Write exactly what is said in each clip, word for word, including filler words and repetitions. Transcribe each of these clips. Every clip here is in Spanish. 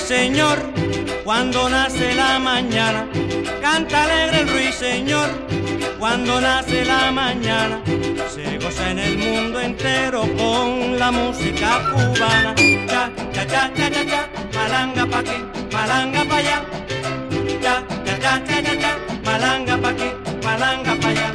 ruiseñor cuando nace la mañana. Canta alegre el ruiseñor cuando nace la mañana. Se goza en el mundo entero con la música cubana. Cha, cha, cha, cha, cha, cha, malanga pa' aquí, malanga pa' allá. Cha, cha, cha, cha, cha, cha, malanga pa' aquí, malanga pa' allá.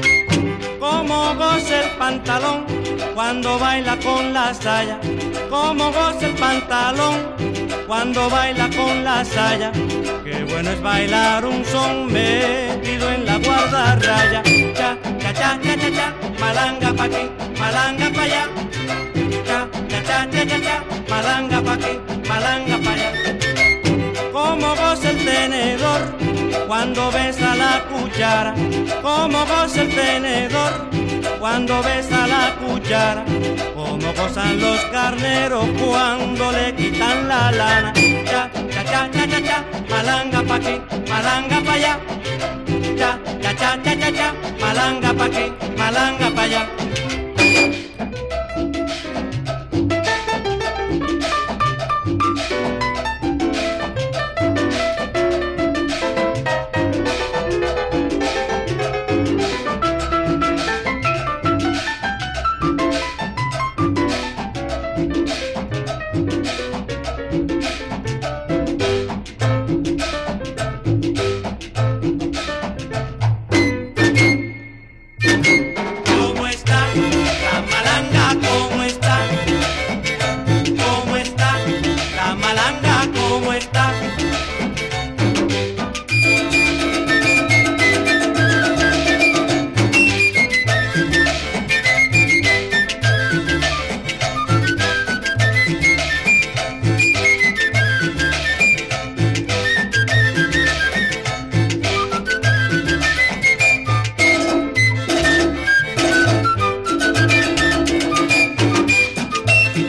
Como goza el pantalón cuando baila con la saya. Como goza el pantalón cuando baila con la saya. Qué bueno es bailar un son metido en la guardarraya. Cha, cha, cha, cha, cha, cha, malanga pa' aquí, malanga pa' allá. Cha, cha, cha, cha, cha, cha, malanga pa' aquí, malanga pa' allá. Como goza el tenedor cuando besa la cuchara. Como goza el tenedor cuando besa la cuchara. Como gozan los carneros cuando le quitan la lana. Cha, cha, cha, cha, cha, cha, malanga pa' aquí, malanga pa' allá. Cha, cha, cha, cha, cha, cha, malanga pa' aquí, malanga pa' allá.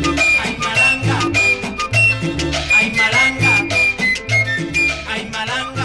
Malanga.